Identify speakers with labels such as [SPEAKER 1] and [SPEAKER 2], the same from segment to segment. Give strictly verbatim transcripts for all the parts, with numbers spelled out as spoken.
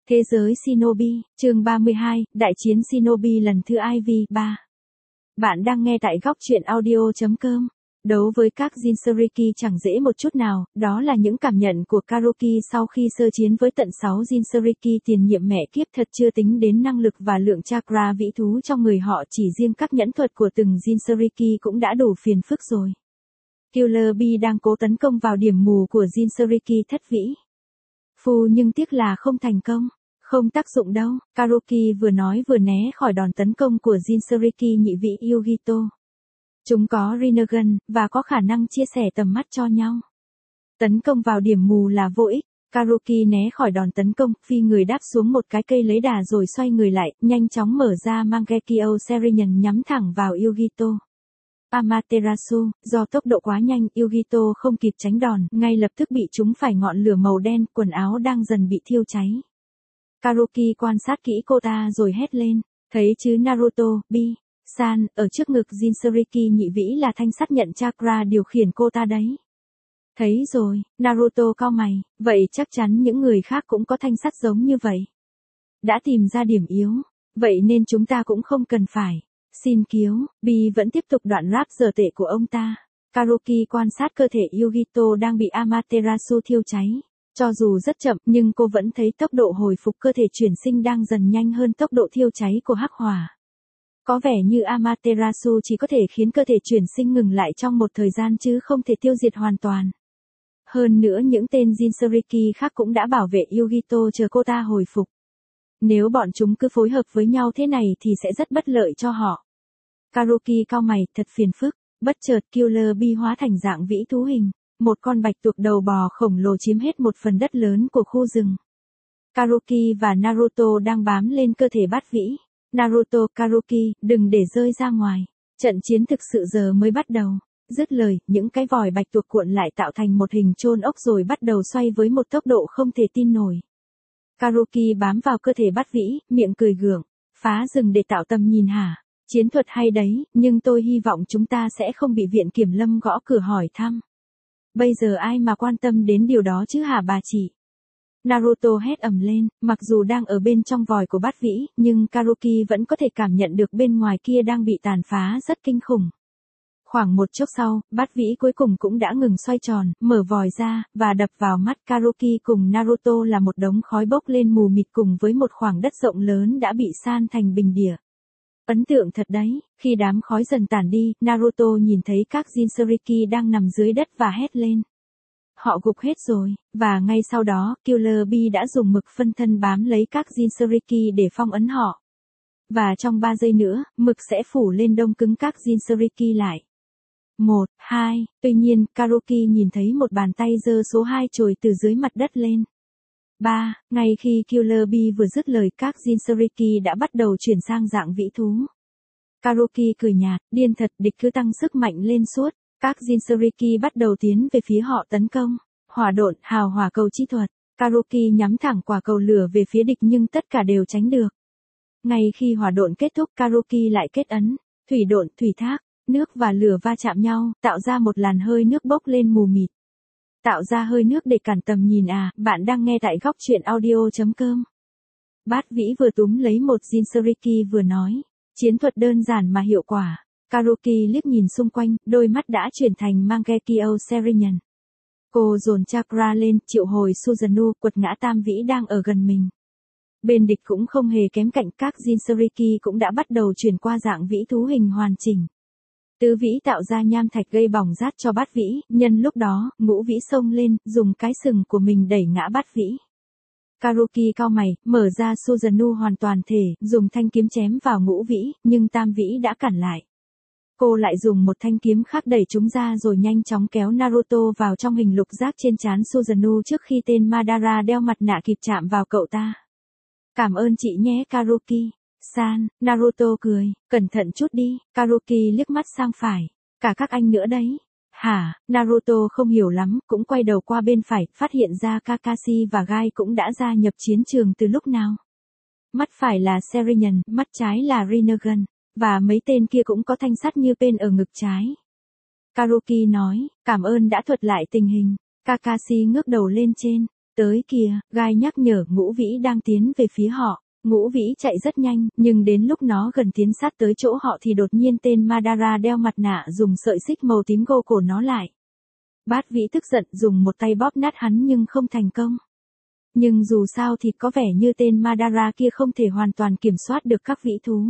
[SPEAKER 1] Thế giới Shinobi, chương ba mươi hai, Đại chiến Shinobi lần thứ I V ba. Bạn đang nghe tại góc truyện audio chấm com. Đấu với các Jinchuriki chẳng dễ một chút nào, đó là những cảm nhận của Karuki sau khi sơ chiến với tận sáu Jinchuriki tiền nhiệm mẹ kiếp, thật chưa tính đến năng lực và lượng chakra vĩ thú trong người họ, chỉ riêng các nhẫn thuật của từng Jinchuriki cũng đã đủ phiền phức rồi. Killer Bee đang cố tấn công vào điểm mù của Jinchuriki thất vĩ. Phu nhưng tiếc là không thành công. Không tác dụng đâu, Karuki vừa nói vừa né khỏi đòn tấn công của Jinchuriki nhị vị Yugito. Chúng có Rinnegan, và có khả năng chia sẻ tầm mắt cho nhau. Tấn công vào điểm mù là vô ích, Karuki né khỏi đòn tấn công, phi người đáp xuống một cái cây lấy đà rồi xoay người lại, nhanh chóng mở ra Mangekyo Serenian nhắm thẳng vào Yugito. Amaterasu, do tốc độ quá nhanh, Yugito không kịp tránh đòn, ngay lập tức bị trúng phải ngọn lửa màu đen, quần áo đang dần bị thiêu cháy. Karuki quan sát kỹ cô ta rồi hét lên, thấy chứ Naruto, Bi, San, ở trước ngực Jinchuriki nhị vĩ là thanh sắt nhận chakra điều khiển cô ta đấy. Thấy rồi, Naruto cau mày, vậy chắc chắn những người khác cũng có thanh sắt giống như vậy. Đã tìm ra điểm yếu, vậy nên chúng ta cũng không cần phải. Xin cứu, Bi vẫn tiếp tục đoạn rap dở tệ của ông ta. Karuki quan sát cơ thể Yugito đang bị Amaterasu thiêu cháy. Cho dù rất chậm nhưng cô vẫn thấy tốc độ hồi phục cơ thể chuyển sinh đang dần nhanh hơn tốc độ thiêu cháy của hắc hỏa. Có vẻ như Amaterasu chỉ có thể khiến cơ thể chuyển sinh ngừng lại trong một thời gian chứ không thể tiêu diệt hoàn toàn. Hơn nữa những tên Jinchuriki khác cũng đã bảo vệ Yugito chờ cô ta hồi phục. Nếu bọn chúng cứ phối hợp với nhau thế này thì sẽ rất bất lợi cho họ. Karuki cau mày, thật phiền phức. Bất chợt Killer Bee hóa thành dạng vĩ thú hình. Một con bạch tuộc đầu bò khổng lồ chiếm hết một phần đất lớn của khu rừng. Karuki và Naruto đang bám lên cơ thể bát vĩ. Naruto, Karuki, đừng để rơi ra ngoài. Trận chiến thực sự giờ mới bắt đầu. Dứt lời, những cái vòi bạch tuộc cuộn lại tạo thành một hình chôn ốc rồi bắt đầu xoay với một tốc độ không thể tin nổi. Karuki bám vào cơ thể bát vĩ, miệng cười gượng. Phá rừng để tạo tầm nhìn hả? Chiến thuật hay đấy, nhưng tôi hy vọng chúng ta sẽ không bị viện kiểm lâm gõ cửa hỏi thăm. Bây giờ ai mà quan tâm đến điều đó chứ hả bà chị? Naruto hét ầm lên, mặc dù đang ở bên trong vòi của bát vĩ, nhưng Karuki vẫn có thể cảm nhận được bên ngoài kia đang bị tàn phá rất kinh khủng. Khoảng một chốc sau, bát vĩ cuối cùng cũng đã ngừng xoay tròn, mở vòi ra, và đập vào mắt Karuki cùng Naruto là một đống khói bốc lên mù mịt cùng với một khoảng đất rộng lớn đã bị san thành bình địa. Ấn tượng thật đấy, khi đám khói dần tản đi, Naruto nhìn thấy các Jinchuriki đang nằm dưới đất và hét lên. Họ gục hết rồi, và ngay sau đó, Killer Bee đã dùng mực phân thân bám lấy các Jinchuriki để phong ấn họ. Và trong ba giây nữa, mực sẽ phủ lên đông cứng các Jinchuriki lại. Một, hai, tuy nhiên, Karuki nhìn thấy một bàn tay giơ số hai trồi từ dưới mặt đất lên. Ba, ngay khi Killer Bee vừa dứt lời các Jinchuriki đã bắt đầu chuyển sang dạng vĩ thú. Karuki cười nhạt, điên thật, địch cứ tăng sức mạnh lên suốt. Các Jinchuriki bắt đầu tiến về phía họ tấn công. Hỏa độn, hào hỏa cầu chi thuật. Karuki nhắm thẳng quả cầu lửa về phía địch nhưng tất cả đều tránh được. Ngay khi hỏa độn kết thúc, Karuki lại kết ấn. Thủy độn, thủy thác, nước và lửa va chạm nhau, tạo ra một làn hơi nước bốc lên mù mịt. Tạo ra hơi nước để cản tầm nhìn à, bạn đang nghe tại góc truyện audio chấm com. Bát vĩ vừa túm lấy một Jinchuriki vừa nói. Chiến thuật đơn giản mà hiệu quả. Karuki liếc nhìn xung quanh, đôi mắt đã chuyển thành Mangekyo Serenian. Cô dồn chakra lên, triệu hồi Susanoo, quật ngã tam vĩ đang ở gần mình. Bên địch cũng không hề kém cạnh, các Jinchuriki cũng đã bắt đầu chuyển qua dạng vĩ thú hình hoàn chỉnh. Tứ vĩ tạo ra nham thạch gây bỏng rát cho bát vĩ, nhân lúc đó, ngũ vĩ xông lên, dùng cái sừng của mình đẩy ngã bát vĩ. Karuki cau mày, mở ra Susanoo hoàn toàn thể, dùng thanh kiếm chém vào ngũ vĩ, nhưng tam vĩ đã cản lại. Cô lại dùng một thanh kiếm khác đẩy chúng ra rồi nhanh chóng kéo Naruto vào trong hình lục giác trên trán Susanoo trước khi tên Madara đeo mặt nạ kịp chạm vào cậu ta. Cảm ơn chị nhé Karuki. San, Naruto cười, cẩn thận chút đi, Karuki liếc mắt sang phải. Cả các anh nữa đấy. Hả, Naruto không hiểu lắm, cũng quay đầu qua bên phải, phát hiện ra Kakashi và Gai cũng đã gia nhập chiến trường từ lúc nào. Mắt phải là Serenian, mắt trái là Rinnegan. Và mấy tên kia cũng có thanh sắt như pên ở ngực trái. Karuki nói, cảm ơn đã thuật lại tình hình. Kakashi ngước đầu lên trên. Tới kìa, Gai nhắc nhở Ngũ Vĩ đang tiến về phía họ. Ngũ Vĩ chạy rất nhanh, nhưng đến lúc nó gần tiến sát tới chỗ họ thì đột nhiên tên Madara đeo mặt nạ dùng sợi xích màu tím gô cổ nó lại. Bát Vĩ tức giận dùng một tay bóp nát hắn nhưng không thành công. Nhưng dù sao thì có vẻ như tên Madara kia không thể hoàn toàn kiểm soát được các vĩ thú.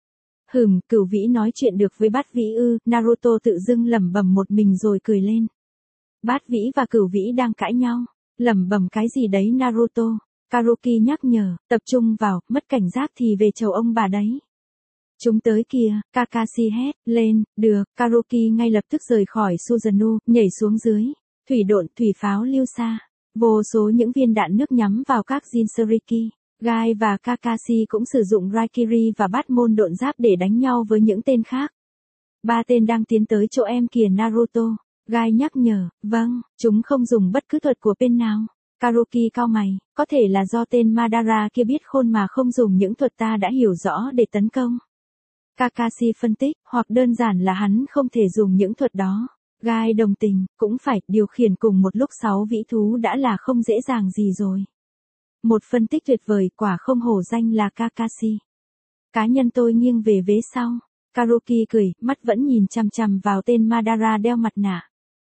[SPEAKER 1] Hừm, Cửu Vĩ nói chuyện được với Bát Vĩ ư? Naruto tự dưng lẩm bẩm một mình rồi cười lên. Bát Vĩ và Cửu Vĩ đang cãi nhau. Lẩm bẩm cái gì đấy Naruto? Karoki nhắc nhở, tập trung vào, mất cảnh giác thì về chầu ông bà đấy. Chúng tới kìa, Kakashi hét lên, được, Karoki ngay lập tức rời khỏi Susanoo, nhảy xuống dưới. Thủy độn, thủy pháo lưu xa. Vô số những viên đạn nước nhắm vào các Jinchuriki. Gai và Kakashi cũng sử dụng Raikiri và bát môn độn giáp để đánh nhau với những tên khác. Ba tên đang tiến tới chỗ em kìa Naruto. Gai nhắc nhở, vâng, chúng không dùng bất cứ thuật của bên nào. Karoki cau mày, có thể là do tên Madara kia biết khôn mà không dùng những thuật ta đã hiểu rõ để tấn công. Kakashi phân tích, hoặc đơn giản là hắn không thể dùng những thuật đó. Gai đồng tình, cũng phải, điều khiển cùng một lúc sáu vĩ thú đã là không dễ dàng gì rồi. Một phân tích tuyệt vời, quả không hổ danh là Kakashi. Cá nhân tôi nghiêng về vế sau. Karoki cười, mắt vẫn nhìn chằm chằm vào tên Madara đeo mặt nạ.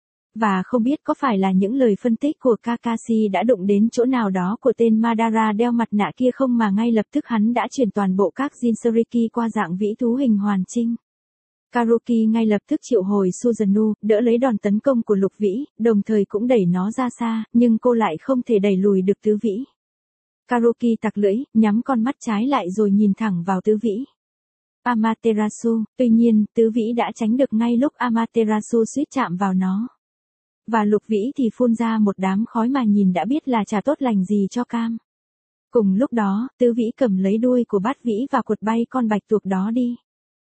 [SPEAKER 1] Và không biết có phải là những lời phân tích của Kakashi đã đụng đến chỗ nào đó của tên Madara đeo mặt nạ kia không mà ngay lập tức hắn đã chuyển toàn bộ các Jinchuriki qua dạng vĩ thú hình hoàn chỉnh. Karoki ngay lập tức triệu hồi Susanoo, đỡ lấy đòn tấn công của Lục Vĩ, đồng thời cũng đẩy nó ra xa, nhưng cô lại không thể đẩy lùi được Tứ Vĩ. Karoki tặc lưỡi, nhắm con mắt trái lại rồi nhìn thẳng vào Tứ Vĩ. Amaterasu, tuy nhiên, Tứ Vĩ đã tránh được ngay lúc Amaterasu suýt chạm vào nó. Và Lục Vĩ thì phun ra một đám khói mà nhìn đã biết là chả tốt lành gì cho cam. Cùng lúc đó, Tứ Vĩ cầm lấy đuôi của Bát Vĩ và quật bay con bạch tuộc đó đi.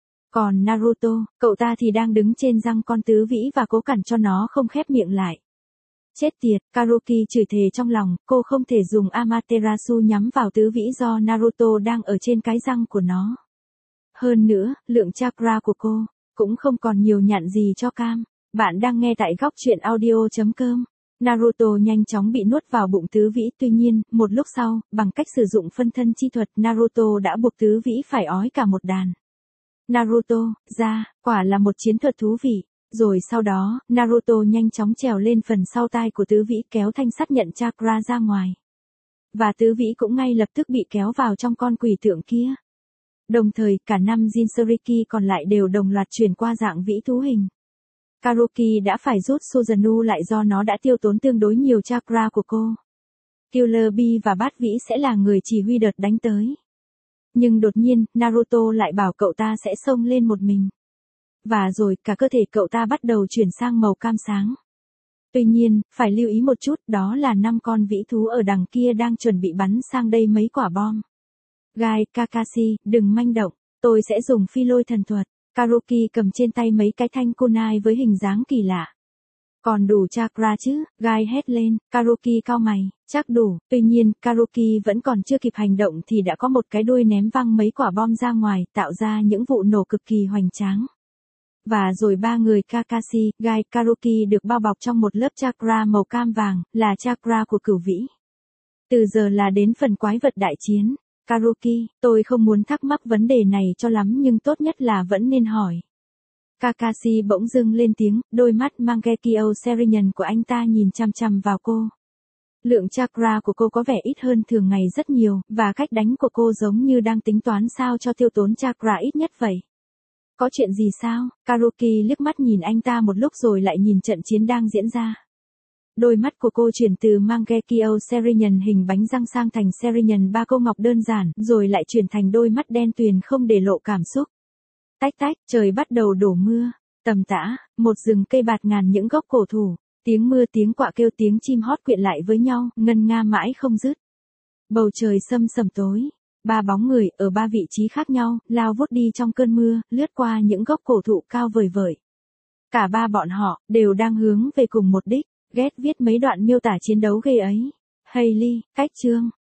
[SPEAKER 1] Còn Naruto, cậu ta thì đang đứng trên răng con Tứ Vĩ và cố cản cho nó không khép miệng lại. Chết tiệt, Karoki chửi thề trong lòng, cô không thể dùng Amaterasu nhắm vào Tứ Vĩ do Naruto đang ở trên cái răng của nó. Hơn nữa, lượng chakra của cô cũng không còn nhiều nhặn gì cho cam. Bạn đang nghe tại góc truyện audio chấm com. Naruto nhanh chóng bị nuốt vào bụng Tứ Vĩ, tuy nhiên, một lúc sau, bằng cách sử dụng phân thân chi thuật, Naruto đã buộc Tứ Vĩ phải ói cả một đàn. Naruto, ra, quả là một chiến thuật thú vị. Rồi sau đó, Naruto nhanh chóng trèo lên phần sau tai của Tứ Vĩ kéo thanh sắt nhận chakra ra ngoài. Và Tứ Vĩ cũng ngay lập tức bị kéo vào trong con quỷ tượng kia. Đồng thời, cả năm Jinchuriki còn lại đều đồng loạt chuyển qua dạng vĩ thú hình. Karoki đã phải rút Susanoo lại do nó đã tiêu tốn tương đối nhiều chakra của cô. Killer Bee và Bát Vĩ sẽ là người chỉ huy đợt đánh tới. Nhưng đột nhiên, Naruto lại bảo cậu ta sẽ xông lên một mình. Và rồi, cả cơ thể cậu ta bắt đầu chuyển sang màu cam sáng. Tuy nhiên, phải lưu ý một chút, đó là năm con vĩ thú ở đằng kia đang chuẩn bị bắn sang đây mấy quả bom. Gai, Kakashi, đừng manh động, tôi sẽ dùng phi lôi thần thuật. Karoki cầm trên tay mấy cái thanh kunai với hình dáng kỳ lạ. Còn đủ chakra chứ? Gai hét lên, Karoki cau mày, chắc đủ, tuy nhiên, Karoki vẫn còn chưa kịp hành động thì đã có một cái đuôi ném văng mấy quả bom ra ngoài, tạo ra những vụ nổ cực kỳ hoành tráng. Và rồi ba người Kakashi, Gai, Karoki được bao bọc trong một lớp chakra màu cam vàng, là chakra của Cửu Vĩ. Từ giờ là đến phần quái vật đại chiến. Karoki, tôi không muốn thắc mắc vấn đề này cho lắm nhưng tốt nhất là vẫn nên hỏi. Kakashi bỗng dưng lên tiếng, đôi mắt Mangekyo Sharingan của anh ta nhìn chằm chằm vào cô. Lượng chakra của cô có vẻ ít hơn thường ngày rất nhiều, và cách đánh của cô giống như đang tính toán sao cho tiêu tốn chakra ít nhất vậy. Có chuyện gì sao? Karoki liếc mắt nhìn anh ta một lúc rồi lại nhìn trận chiến đang diễn ra. Đôi mắt của cô chuyển từ Mangekyo Sharingan hình bánh răng sang thành Sharingan ba câu ngọc đơn giản, rồi lại chuyển thành đôi mắt đen tuyền không để lộ cảm xúc. Tách tách, trời bắt đầu đổ mưa. Tầm tã, một rừng cây bạt ngàn những gốc cổ thụ. Tiếng mưa, tiếng quạ kêu, tiếng chim hót quyện lại với nhau, ngân nga mãi không dứt. Bầu trời sâm sầm tối. Ba bóng người, ở ba vị trí khác nhau, lao vút đi trong cơn mưa, lướt qua những gốc cổ thụ cao vời vợi. Cả ba bọn họ, đều đang hướng về cùng một đích. Ghét viết mấy đoạn miêu tả chiến đấu ghê ấy. Hailey, cách chương.